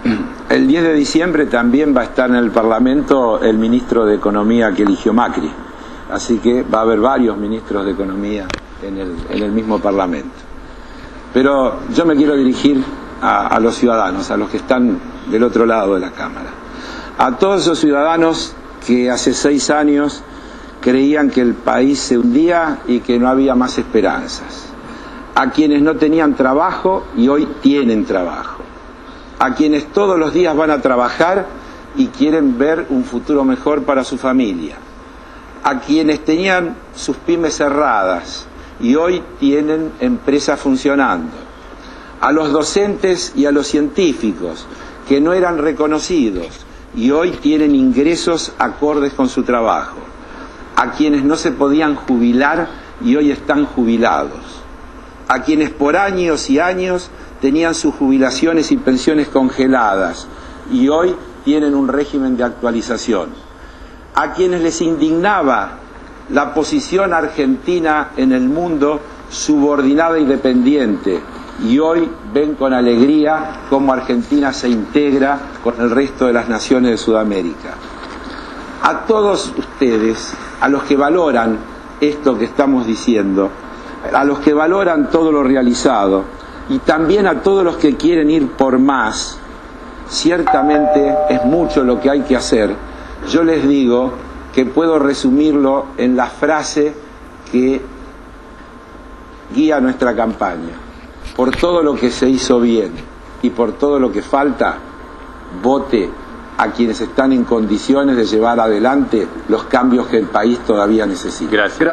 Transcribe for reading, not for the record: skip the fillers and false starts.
el 10 de diciembre también va a estar en el Parlamento el ministro de Economía que eligió Macri. Así que va a haber varios ministros de Economía en el mismo Parlamento. Pero yo me quiero dirigir a los ciudadanos, a los que están del otro lado de la Cámara. A todos esos ciudadanos que hace 6 años creían que el país se hundía y que no había más esperanzas. A quienes no tenían trabajo y hoy tienen trabajo. A quienes todos los días van a trabajar y quieren ver un futuro mejor para su familia. A quienes tenían sus pymes cerradas y hoy tienen empresas funcionando. A los docentes y a los científicos que no eran reconocidos y hoy tienen ingresos acordes con su trabajo. A quienes no se podían jubilar y hoy están jubilados. A quienes por años y años tenían sus jubilaciones y pensiones congeladas y hoy tienen un régimen de actualización. A quienes les indignaba la posición argentina en el mundo subordinada y dependiente y hoy ven con alegría cómo Argentina se integra con el resto de las naciones de Sudamérica. A todos ustedes, a los que valoran esto que estamos diciendo, a los que valoran todo lo realizado y también a todos los que quieren ir por más, ciertamente es mucho lo que hay que hacer. Yo les digo que puedo resumirlo en la frase que guía nuestra campaña. Por todo lo que se hizo bien y por todo lo que falta, vote a quienes están en condiciones de llevar adelante los cambios que el país todavía necesita. Gracias.